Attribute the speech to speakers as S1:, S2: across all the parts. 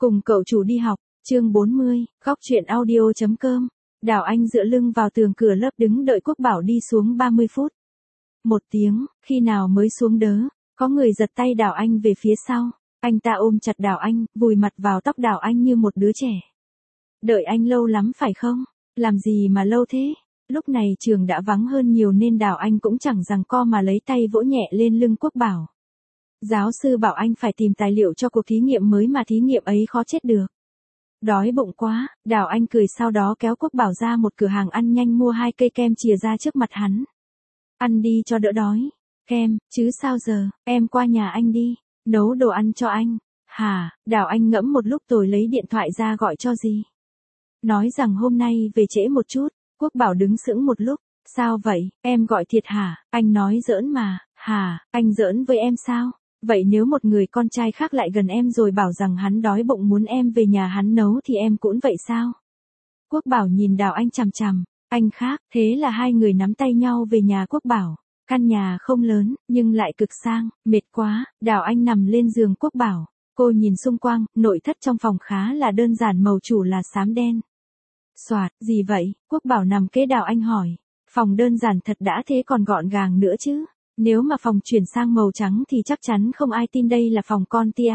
S1: Cùng cậu chủ đi học, chương 40, góc chuyện audio.com. Đào Anh dựa lưng vào tường cửa lớp đứng đợi Quốc Bảo đi xuống 30 phút. Một tiếng, khi nào mới xuống đớ, có người giật tay Đào Anh về phía sau. Anh ta ôm chặt Đào Anh, vùi mặt vào tóc Đào Anh như một đứa trẻ. Đợi anh lâu lắm phải không? Làm gì mà lâu thế? Lúc này trường đã vắng hơn nhiều nên Đào Anh cũng chẳng giằng co mà lấy tay vỗ nhẹ lên lưng Quốc Bảo. Giáo sư bảo anh phải tìm tài liệu cho cuộc thí nghiệm mới mà thí nghiệm ấy khó chết được. Đói bụng quá, Đào Anh cười sau đó kéo Quốc Bảo ra một cửa hàng ăn nhanh mua 2 cây kem chìa ra trước mặt hắn. Ăn đi cho đỡ đói. Kem, chứ sao giờ, em qua nhà anh đi, nấu đồ ăn cho anh. Hả, Đào Anh ngẫm một lúc rồi lấy điện thoại ra gọi cho dì. Nói rằng hôm nay về trễ một chút, Quốc Bảo đứng sững một lúc. Sao vậy, em gọi thiệt hả? Anh nói giỡn mà. Hả, anh giỡn với em sao? Vậy nếu một người con trai khác lại gần em rồi bảo rằng hắn đói bụng muốn em về nhà hắn nấu thì em cũng vậy sao? Quốc Bảo nhìn Đào Anh chằm chằm. Anh khác, thế là hai người nắm tay nhau về nhà Quốc Bảo. Căn nhà không lớn, nhưng lại cực sang. Mệt quá, Đào Anh nằm lên giường Quốc Bảo. Cô nhìn xung quanh, nội thất trong phòng khá là đơn giản, màu chủ là xám đen. Soạt, gì vậy? Quốc Bảo nằm kế Đào Anh hỏi. Phòng đơn giản thật đã, thế còn gọn gàng nữa chứ. Nếu mà phòng chuyển sang màu trắng thì chắc chắn không ai tin đây là phòng con tia.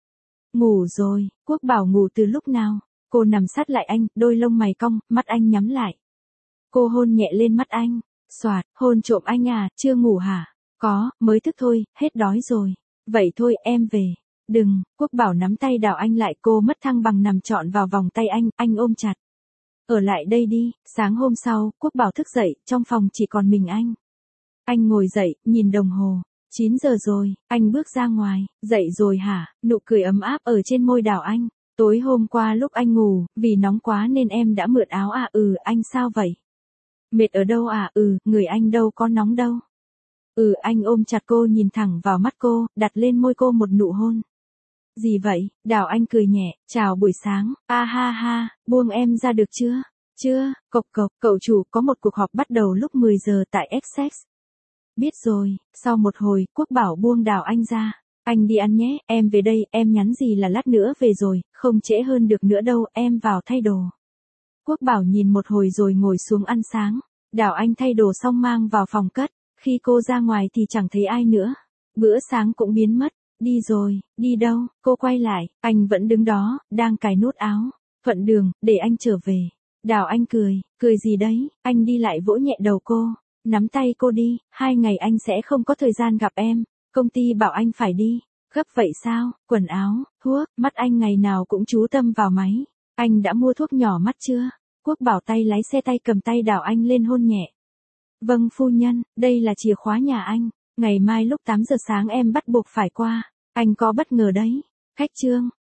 S1: Ngủ rồi, Quốc Bảo ngủ từ lúc nào? Cô nằm sát lại anh, đôi lông mày cong, mắt anh nhắm lại. Cô hôn nhẹ lên mắt anh. Soạt, hôn trộm anh à, chưa ngủ hả? Có, mới thức thôi, hết đói rồi. Vậy thôi, em về. Đừng, Quốc Bảo nắm tay Đào Anh lại, cô mất thăng bằng nằm trọn vào vòng tay anh ôm chặt. Ở lại đây đi. Sáng hôm sau, Quốc Bảo thức dậy, trong phòng chỉ còn mình anh. Anh ngồi dậy, nhìn đồng hồ. 9 giờ rồi, anh bước ra ngoài. Dậy rồi hả? Nụ cười ấm áp ở trên môi Đào Anh. Tối hôm qua lúc anh ngủ, vì nóng quá nên em đã mượn áo à? Anh sao vậy? Mệt ở đâu à? Người anh đâu có nóng đâu. Anh ôm chặt cô, nhìn thẳng vào mắt cô, đặt lên môi cô một nụ hôn. Gì vậy? Đào Anh cười nhẹ, chào buổi sáng, ha ha, buông em ra được chưa? Chưa, cậu chủ có một cuộc họp bắt đầu lúc 10 giờ tại Essex. Biết rồi, sau một hồi, Quốc Bảo buông Đào Anh ra. Anh đi ăn nhé, em về đây, em nhắn gì là lát nữa về rồi, không trễ hơn được nữa đâu, em vào thay đồ. Quốc Bảo nhìn một hồi rồi ngồi xuống ăn sáng. Đào Anh thay đồ xong mang vào phòng cất. Khi cô ra ngoài thì chẳng thấy ai nữa. Bữa sáng cũng biến mất. Đi rồi, đi đâu? Cô quay lại, anh vẫn đứng đó, đang cài nút áo. Thuận đường, để anh trở về. Đào Anh cười gì đấy? Anh đi lại vỗ nhẹ đầu cô. Nắm tay cô đi, 2 ngày anh sẽ không có thời gian gặp em. Công ty bảo anh phải đi. Gấp vậy sao? Quần áo, thuốc, mắt anh ngày nào cũng chú tâm vào máy. Anh đã mua thuốc nhỏ mắt chưa? Quốc Bảo tay lái xe, tay cầm tay Đào Anh lên hôn nhẹ. Vâng phu nhân, đây là chìa khóa nhà anh. Ngày mai lúc 8 giờ sáng em bắt buộc phải qua. Anh có bất ngờ đấy. Khách trương,